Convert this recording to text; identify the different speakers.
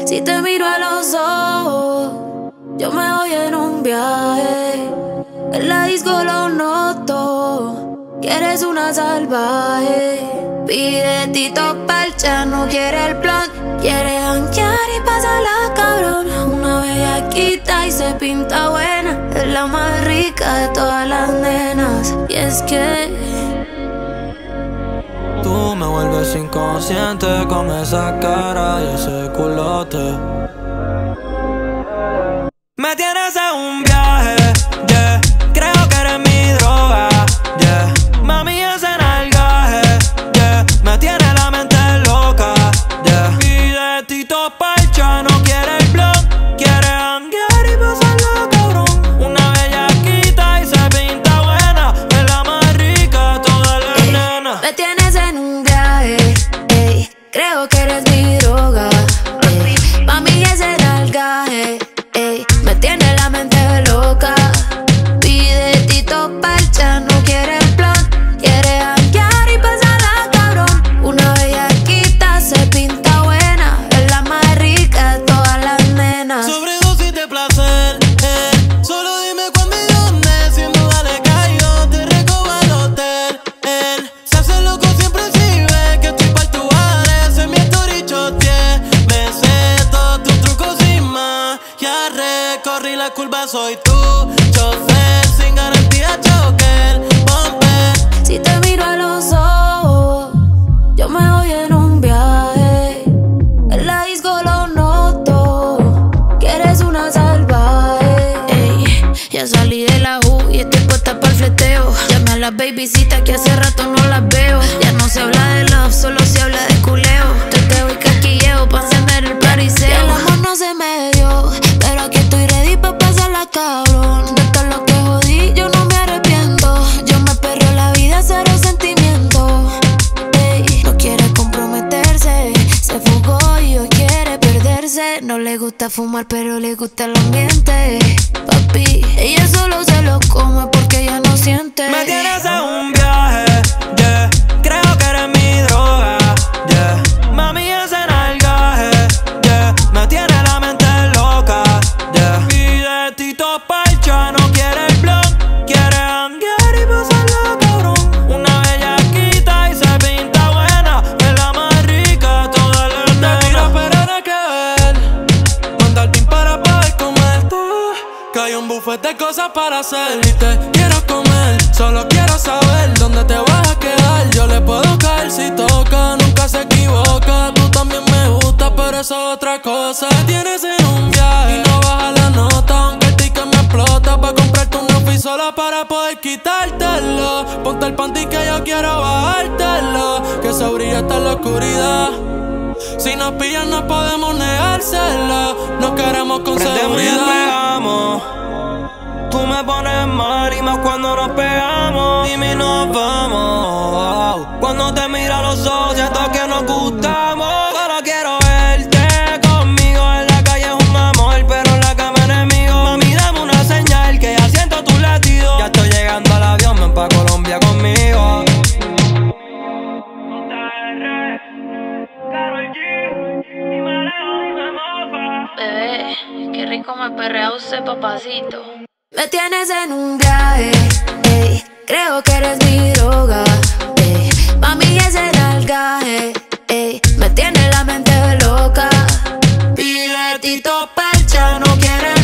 Speaker 1: Si te miro a los ojos, yo me voy en un viaje. En la disco lo noto, que eres una salvaje. Pide tito parcha, no quiere el plan. Quiere janguear y pasarla cabrón. Una bellaquita y se pinta buena. Es la más rica de todas las nenas. Y es que
Speaker 2: tú me vuelves inconsciente con esa cara y ese culote. Me tienes en un viaje, yeah. Creo que eres mi droga, yeah. Mami, ese nalgaje, yeah. Me tiene la mente loca, yeah. Pide tito parcha, no quiere el blog. Quiere janguear y pasarla cabrón. Una bellaquita y se pinta buena. Es la más rica de todas las nenas.
Speaker 1: me tienes en un viaje, ey. Creo que eres mi droga, ey. Mami, ese nalgaje, ey. Me tiene la mente loca. Pide tito parcha, no quiere el plan. Quiere janguear y pasarla cabrón. Una bellaquita se pinta buena. Es la más rica de todas las nenas.
Speaker 2: Sobredosis de placer, solo dime cuándo y dónde. Sin duda le caigo, te recojo al hotel. Él se hace loco siempre si ve que estoy pa'l tuares. En mi story choteé, me sé todos tus trucos sin más. Ya recorrí la curva, soy tú, chofer, sin garantía choker, bomber.
Speaker 1: Si te miro a los ojos, yo me voy en un viaje. En la disco lo noto, que eres una salvaje. Ey, ya salí de la U y estoy puesta para el fleteo. Llamé a las babycitas que hace rato no las veo. Ya no se habla de love, solo se habla de culeo. Teteo y caquilleo pa' encender el pariseo. Y el amor no se me dio, pero aquí estoy ready pa' pasarla cabrón. De todo lo que jodí, yo no me arrepiento. Yo me perreo la vida, cero sentimiento. Ey, no quiere comprometerse, se fugó y hoy quiere perderse. No le gusta fumar, pero le gusta el ambiente. Papi, ella solo se lo come porque ella no siente.
Speaker 2: Me tienes en un viaje, yeah. Creo que eres mi droga, yeah. Mami, ese nalgaje, yeah. Me tiene la mente loca, yeah. Pide tito parcha, no quiere el blog. Quiere janguear y pasarla cabrón. Una bellaquita y se pinta buena. Es la más rica de todas las nenas. Te quiero esperar a caer, mandar pin para poder comerte. Que hay un buffet de cosas para hacer y te quiero comer. Solo quiero saber dónde te vas a quedar. Yo le puedo caer si toca, nunca se equivoca. Tú también me gusta, pero eso es otra cosa. Me tienes en un viaje y no baja la nota, aunque el ticket me explota. Pa' comprarte un outfit sola para poder quitártelo. Ponte el panty que yo quiero bajártelo, que se brilla hasta en la oscuridad. Si nos pillan no podemos negárselo. No queremos con
Speaker 3: prendemos
Speaker 2: seguridad.
Speaker 3: y despegamos. Tú me pones mal y más cuando nos pegamos. Dime y nos vamos. Cuando te miro a los ojos siento que nos gustamos. Solo quiero verte conmigo. En la calle es un amor, pero en la cama enemigo. Mami, dame una señal que ya siento tu latido. Ya estoy llegando al avión, ven pa' Colombia conmigo.
Speaker 1: Bebé, qué rico me perrea usted, papacito. Me tienes en un viaje, ey. Creo que eres mi droga, ey. Mami, ese nalgaje, ey. Me tiene la mente loca. Pide tito parcha, no quiere